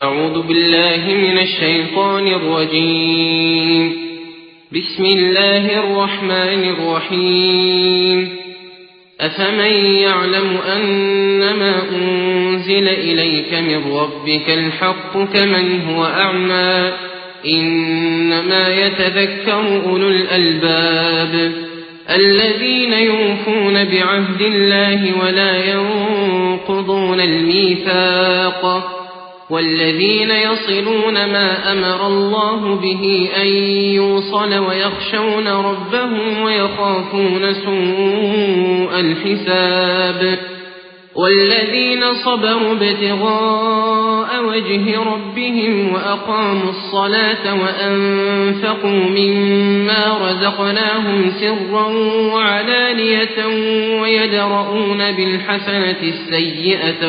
أعوذ بالله من الشيطان الرجيم. بسم الله الرحمن الرحيم. أفمن يعلم أنما أنزل إليك من ربك الحق كمن هو أعمى إنما يتذكر أولو الألباب الذين يوفون بعهد الله ولا ينقضون الميثاق والذين يصلون ما أمر الله به أن يوصل ويخشون ربهم ويخافون سوء الحساب والذين صبروا ابتغاء وجه ربهم وأقاموا الصلاة وأنفقوا مما رزقناهم سرا وعلانية ويدرؤون بالحسنة السيئة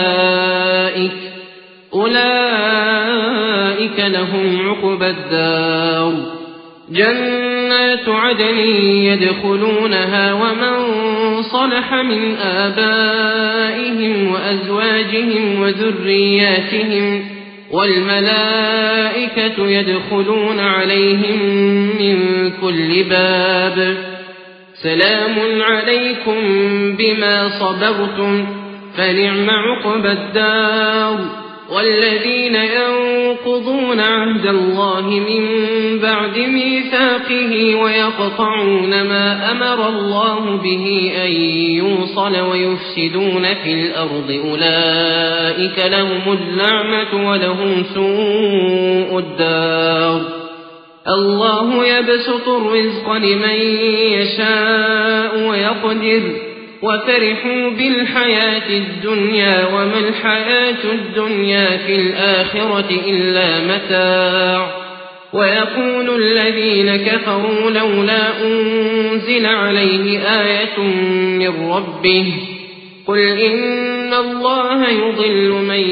أولئك لهم عقبى الدار جنات عدن يدخلونها ومن صلح من آبائهم وأزواجهم وذرياتهم والملائكة يدخلون عليهم من كل باب سلام عليكم بما صبرتم فنعم عقبى الدار والذين ينقضون عهد الله من بعد ميثاقه ويقطعون ما أمر الله به أن يوصل ويفسدون في الأرض أولئك لهم اللعنة ولهم سوء الدار الله يبسط الرزق لمن يشاء ويقدر وفرحوا بالحياة الدنيا وما الحياة الدنيا في الآخرة إلا متاع ويقول الذين كفروا لولا أنزل عليه آية من ربه قل إن الله يضل من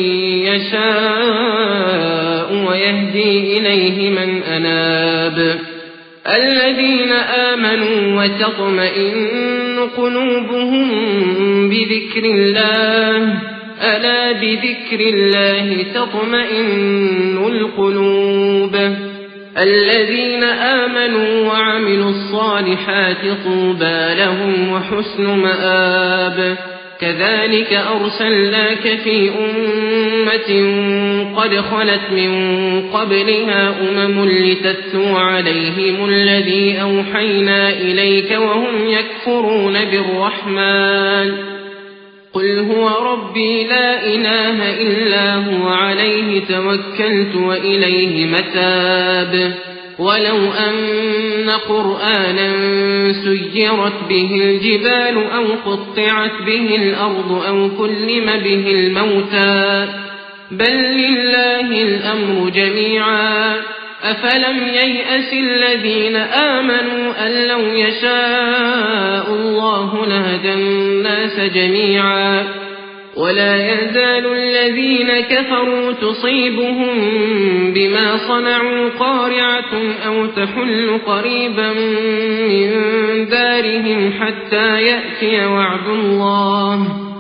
يشاء ويهدي إليه من أناب الذين آمنوا وتطمئن قلوبهم بذكر الله ألا بذكر الله تطمئن القلوب الذين آمنوا وعملوا الصالحات طوبى لهم وحسن مآب كذلك أرسلناك في أمة قد خلت من قبلها لتتلو عليهم الذي أوحينا إليك وهم يكفرون بالرحمن قل هو ربي لا إله إلا هو عليه توكلت وإليه متاب ولو أن قرآنا سيرت به الجبال أو قطعت به الأرض أو كلم به الموتى بل لله الأمر جميعا أفلم ييأس الذين آمنوا أن لو يشاء الله لهدى الناس جميعا ولا يزال الذين كفروا تصيبهم بما صنعوا قارعة أو تحل قريبا من دارهم حتى يأتي وعد الله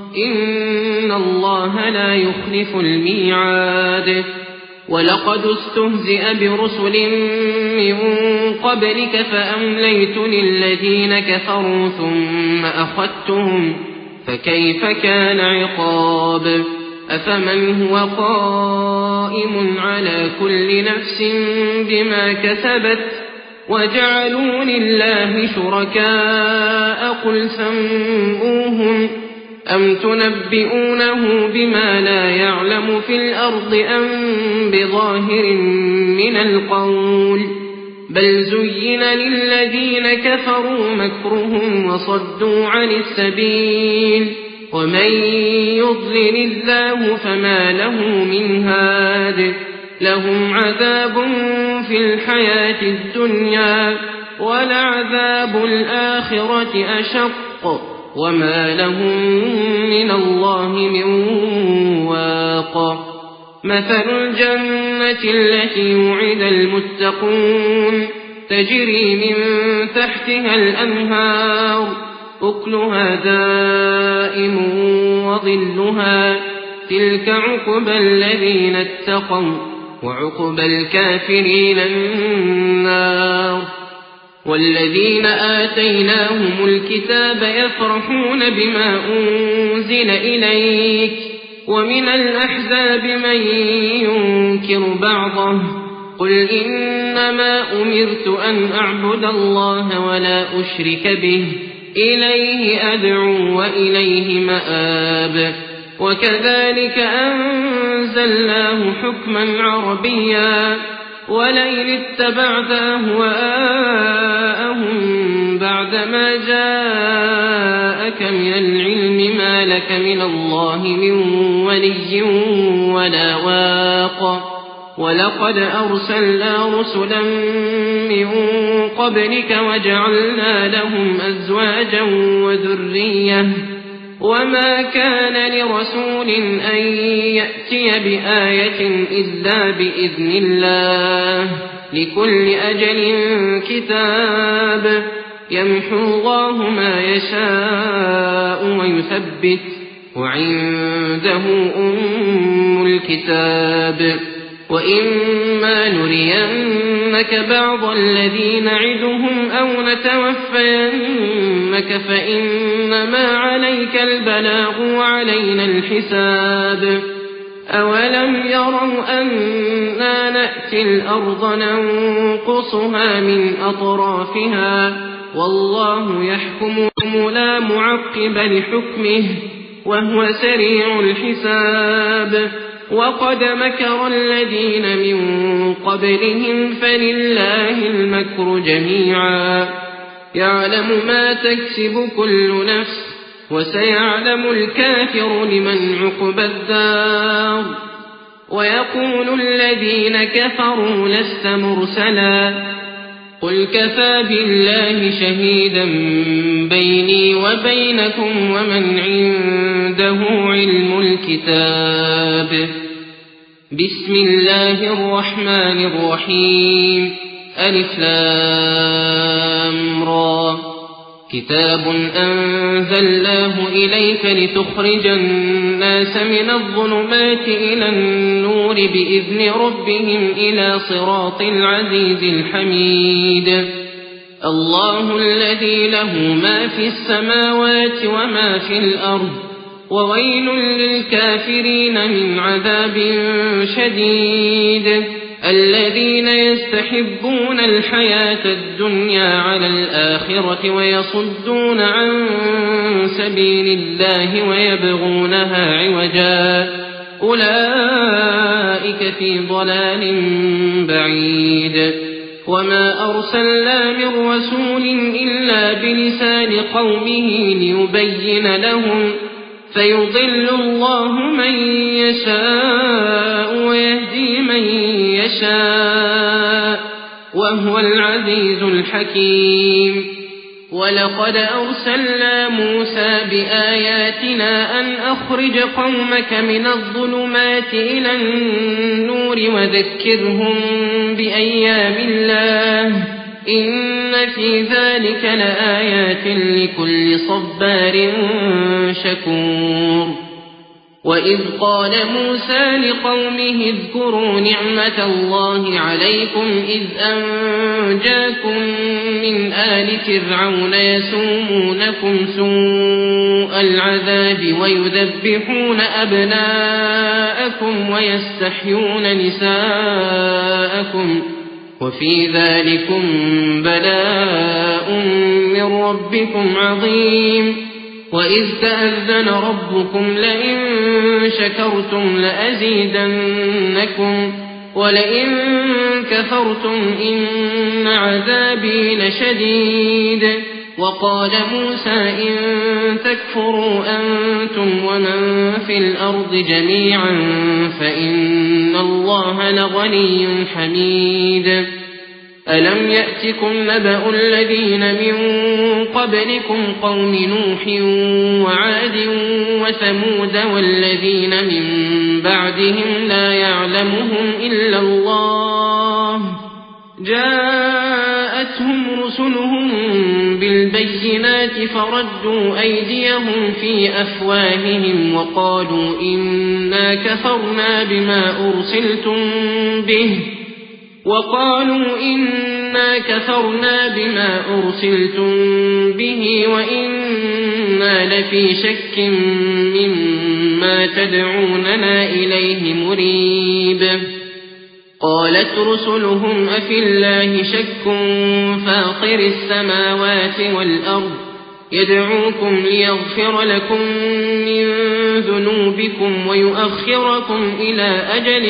إن الله لا يخلف الميعاد ولقد استهزئ برسل من قبلك فأمليت للذين كفروا ثم أخذتهم فكيف كان عقاب أفمن هو قائم على كل نفس بما كسبت وجعلوا لله شركاء قل سموهم أم تنبئونه بما لا يعلم في الأرض أم بظاهر من القول بل زين للذين كفروا مكرهم وصدوا عن السبيل ومن يضلل الله فما له من هاد لهم عذاب في الحياة الدنيا ولعذاب الآخرة أشق وما لهم من الله من واق مثل الجنة التي وعد المتقون تجري من تحتها الأنهار أكلها دائم وظلها تلك عقبى الذين اتقوا وعقبى الكافرين النار. والذين آتيناهم الكتاب يفرحون بما أنزل إليك ومن الأحزاب من ينكر بعضه قل إنما أمرت أن أعبد الله ولا أشرك به إليه أدعو وإليه مآب. وكذلك أنزلناه حكما عربيا ولئن اتبعت أهواءهم بعدما جاءك من العلم ما لك من الله من ولي ولا واق. ولقد أرسلنا رسلا من قبلك وجعلنا لهم أزواجا وذرية وما كان لرسول أن يأتي بآية إلا بإذن الله لكل أجل كتاب يمحو الله ما يشاء ويثبت وعنده أم الكتاب. وإما نرينك بعض الذي نعدهم أو نتوفينك فإنما عليك البلاغ وعلينا الحساب. أولم يروا أنا نأتي الأرض ننقصها من أطرافها والله يحكم لا معقب لحكمه وهو سريع الحساب. وقد مكر الذين من قبلهم فلله المكر جميعا يعلم ما تكسب كل نفس وسيعلم الكافر لمن عقبى الدار. ويقول الذين كفروا لست مرسلا قل كفى بالله شهيدا بيني وبينكم ومن عنده علم الكتاب. بسم الله الرحمن الرحيم ألف لام را كتاب أنزلناه إليك لتخرج الناس من الظلمات إلى النور بإذن ربهم إلى صراط العزيز الحميد. الله الذي له ما في السماوات وما في الأرض وويل للكافرين من عذاب شديد. الذين يستحبون الحياة الدنيا على الآخرة ويصدون عن سبيل الله ويبغونها عوجا أولئك في ضلال بعيد. وما أرسلنا من رسول إلا بلسان قومه ليبين لهم فيضل الله من يشاء ويهدي من يشاء وهو العزيز الحكيم. ولقد أرسلنا موسى بآياتنا أن أخرج قومك من الظلمات إلى النور وذكرهم بأيام الله إن في ذلك لآيات لكل صبار شكور. وإذ قال موسى لقومه اذكروا نعمة الله عليكم إذ أنجاكم من آل فرعون يسومونكم سوء العذاب ويذبحون أبناءكم ويستحيون نساءكم وفي ذلكم بلاء من ربكم عظيم. وإذ تأذن ربكم لئن شكرتم لأزيدنكم ولئن كفرتم إن عذابي لشديد. وقال موسى إن تكفروا أنتم ومن في الأرض جميعا فإن الله لغني حميد. ألم يأتكم نبأ الذين من قبلكم قوم نوح وعاد وثمود والذين من بعدهم لا يعلمهم إلا الله جاءتهم رسلهم بالبينات فردوا أيديهم في أفواههم وقالوا إنا كفرنا بما أرسلتم به وإنا لفي شك مما تدعوننا إليه مريب. قالت رسلهم أفي الله شك فاطر السماوات والأرض يدعوكم ليغفر لكم من ذنوبكم ويؤخركم إلى أجل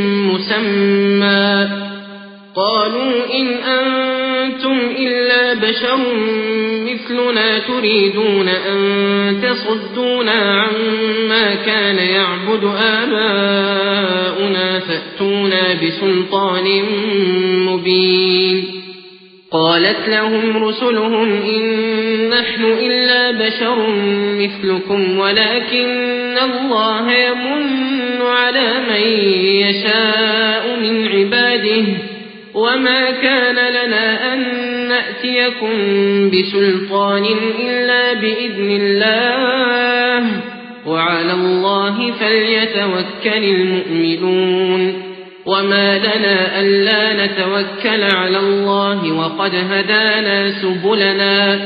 مسمى قالوا إن أنتم إلا بشر مثلنا تريدون أن تصدونا عما كان يعبد آباؤنا فأتونا بسلطان مبين. قالت لهم رسلهم إن نحن إلا بشر مثلكم ولكن الله يمن على من يشاء من عباده وما كان لنا أن نأتيكم بسلطان إلا بإذن الله وعلى الله فليتوكل المؤمنون. وما لنا ألا نتوكل على الله وقد هدانا سبلنا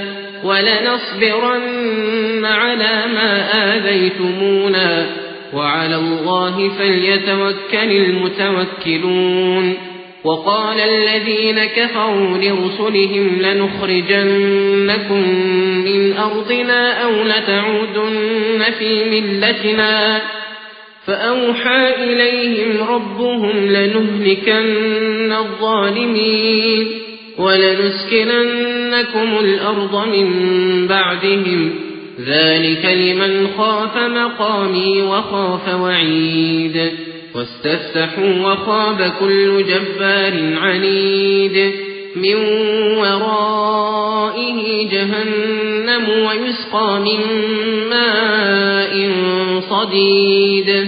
ولنصبرن على ما آذيتمونا وعلى الله فليتوكل المتوكلون. وقال الذين كفروا لرسلهم لنخرجنكم من أرضنا أو لتعودن في ملتنا فأوحى إليهم ربهم لنهلكن الظالمين ولنسكننكم الأرض من بعدهم ذلك لمن خاف مقامي وخاف وعيد. واستفتحوا وخاب كل جبار عنيد من ورائه جهنم ويسقى من ماء صديد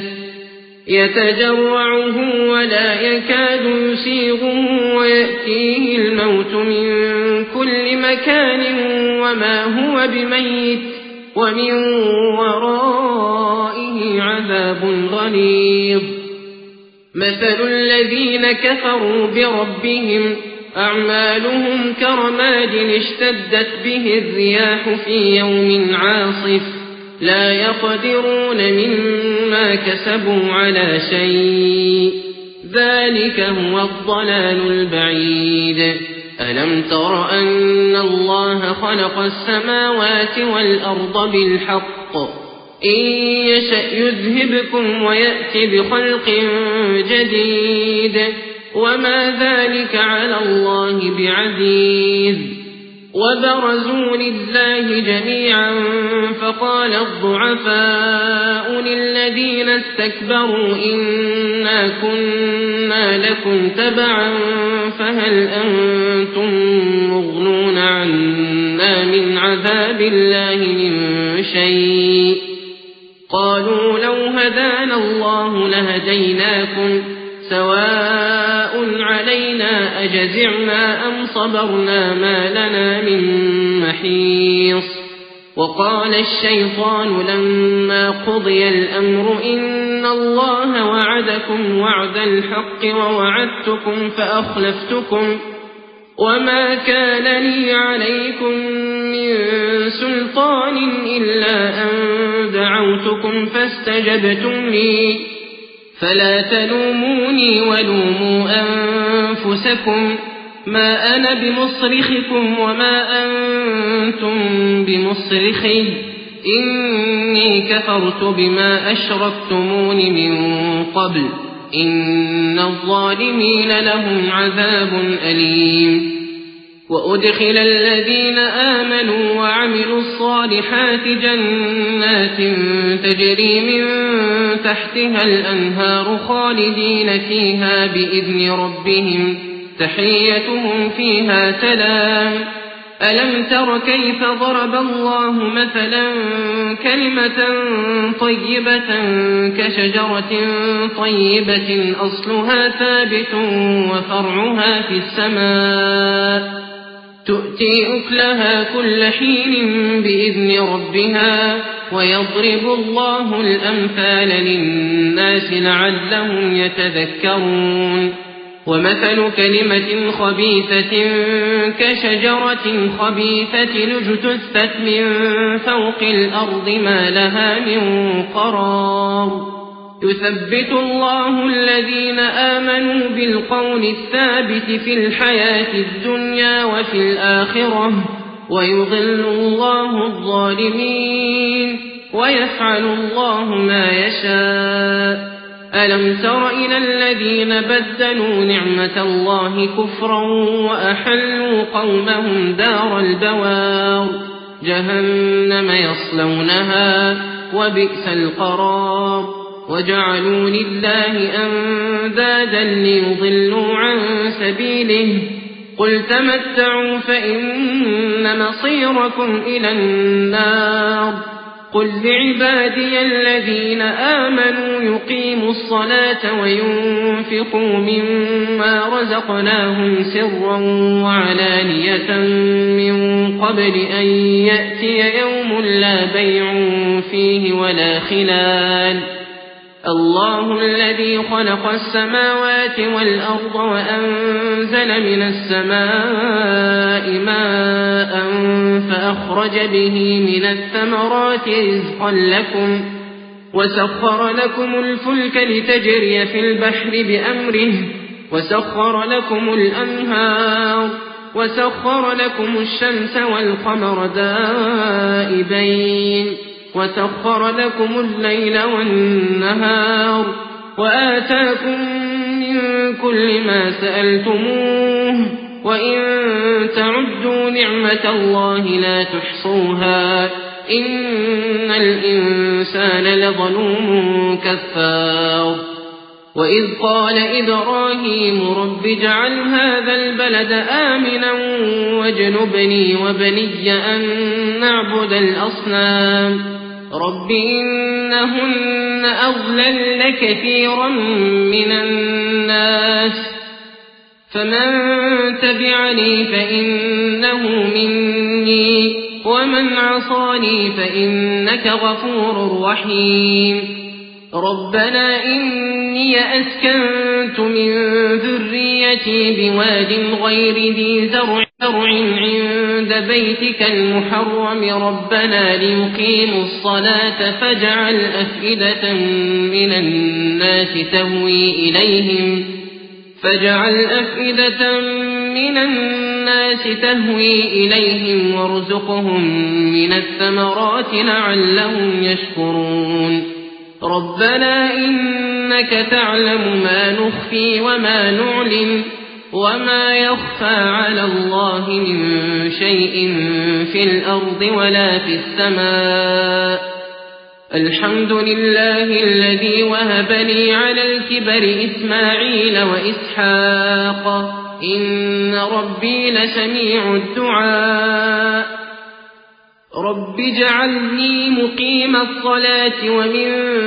يتجرعه ولا يكاد يسيغه ويأتيه الموت من كل مكان وما هو بميت ومن ورائه عذاب غليظ. مثل الذين كفروا بربهم أعمالهم كرماد اشتدت به الرياح في يوم عاصف لا يقدرون مما كسبوا على شيء ذلك هو الضلال البعيد. ألم تر أن الله خلق السماوات والأرض بالحق إن يشأ يذهبكم ويأتي بخلق جديد وما ذلك على الله بعزيز. وبرزوا لله جميعا فقال الضعفاء للذين استكبروا إنا كنا لكم تبعا فهل أنتم مغنون عنا من عذاب الله من شيء قالوا لو هدانا الله لهديناكم سواء علينا أجزعنا أم صبرنا ما لنا من محيص. وقال الشيطان لما قضي الأمر إن الله وعدكم وعد الحق ووعدتكم فأخلفتكم وما كان لي عليكم من سلطان إلا أن دعوتكم فاستجبتم لي فلا تلوموني ولوموا أنفسكم ما أنا بمصرخكم وما أنتم بمصرخي إني كفرت بما أشركتمون من قبل إن الظالمين لهم عذاب أليم. وأدخل الذين آمنوا وعملوا الصالحات جنات تجري من تحتها الأنهار خالدين فيها بإذن ربهم تحيتهم فيها سلام. ألم تر كيف ضرب الله مثلا كلمة طيبة كشجرة طيبة أصلها ثابت وفرعها في السماء تؤتي أكلها كل حين بإذن ربها ويضرب الله الأمثال للناس لعلهم يتذكرون ومثل كلمة خبيثة كشجرة خبيثة اجتثت من فوق الأرض ما لها من قرار يثبت الله الذين آمنوا بالقول الثابت في الحياة الدنيا وفي الآخرة ويضل الله الظالمين ويفعل الله ما يشاء ألم تر إلى الذين بدلوا نعمة الله كفرا وأحلوا قومهم دار البوار جهنم يصلونها وبئس القرار وجعلوا لله أندادا ليضلوا عن سبيله قل تمتعوا فإن مصيركم إلى النار قل لعبادي الذين آمنوا يقيموا الصلاة وينفقوا مما رزقناهم سرا وعلانية من قبل أن يأتي يوم لا بيع فيه ولا خلال الله الذي خلق السماوات والأرض وأنزل من السماء ماء فأخرج به من الثمرات رزقا لكم وسخر لكم الفلك لتجري في البحر بأمره وسخر لكم الأنهار وسخر لكم الشمس والقمر دائبين وسخر لكم الليل والنهار وآتاكم من كل ما سألتموه وإن تعدوا نعمة الله لا تحصوها إن الإنسان لظلوم كفار وإذ قال إبراهيم رب اجعل هذا البلد آمنا واجنبني وبني أن نعبد الأصنام رب إنهن أضللن كثيرا من الناس فمن تبعني فإنه مني ومن عصاني فإنك غفور رحيم ربنا إني أسكنت من ذريتي بواد غير ذي زرع عند بيتك المحرم ربنا ليقيموا الصلاة فاجعل أفئدة من الناس تهوي إليهم وارزقهم من الثمرات لعلهم يشكرون ربنا إنك تعلم ما نخفي وما نعلن وما يخفى على الله من شيء في الأرض ولا في السماء الحمد لله الذي وهب لي على الكبر إسماعيل وإسحاق إن ربي لسميع الدعاء رب اجعلني مقيم الصلاة ومن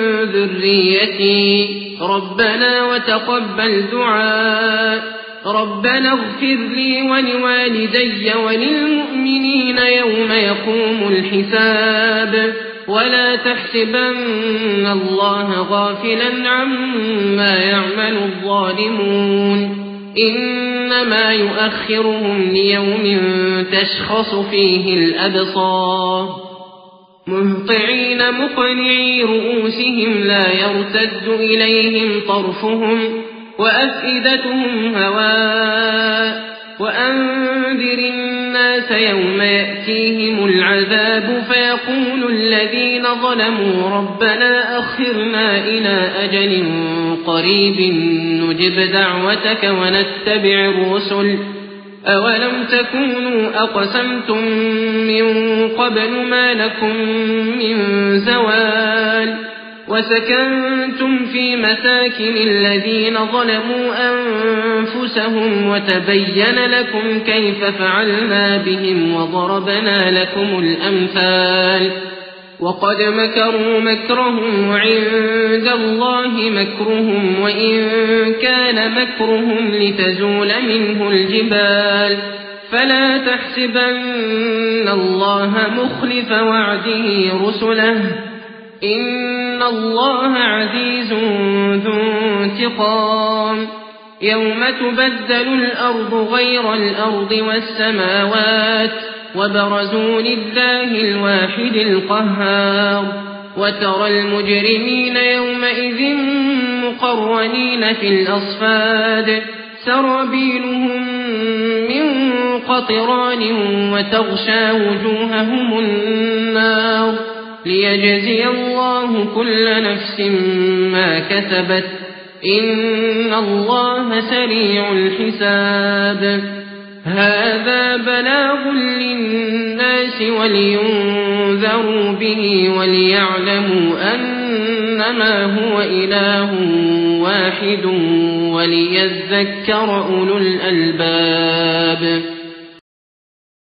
ذريتي ربنا وتقبل دعاء ربنا اغفر لي ولوالدي وللمؤمنين يوم يقوم الحساب ولا تحسبن الله غافلا عما يعمل الظالمون إنما يؤخرهم ليوم تشخص فيه الأبصار مهطعين مقنعي رؤوسهم لا يرتد إليهم طرفهم وأفئدتهم هواء وأنذر الناس يوم يأتيهم العذاب فيقول الذين ظلموا ربنا أخرنا إلى أجل قريب نجب دعوتك ونتبع الرسل أولم تكونوا أقسمتم من قبل ما لكم من زوال وسكنتم في مساكن الذين ظلموا أنفسهم وتبين لكم كيف فعلنا بهم وضربنا لكم الأمثال وقد مكروا مكرهم وعند الله مكرهم وإن كان مكرهم لتزول منه الجبال فلا تحسبن الله مخلف وعده رسله إن الله عزيز ذو انتقام يوم تبدل الأرض غير الأرض والسماوات وبرزوا لله الواحد القهار وترى المجرمين يومئذ مقرنين في الأصفاد سرابيلهم من قطران وتغشى وجوههم النار ليجزي الله كل نفس ما كسبت إن الله سريع الحساب هذا بلاغ للناس ولينذروا به وليعلموا أنما هو إله واحد وليذكر أولو الألباب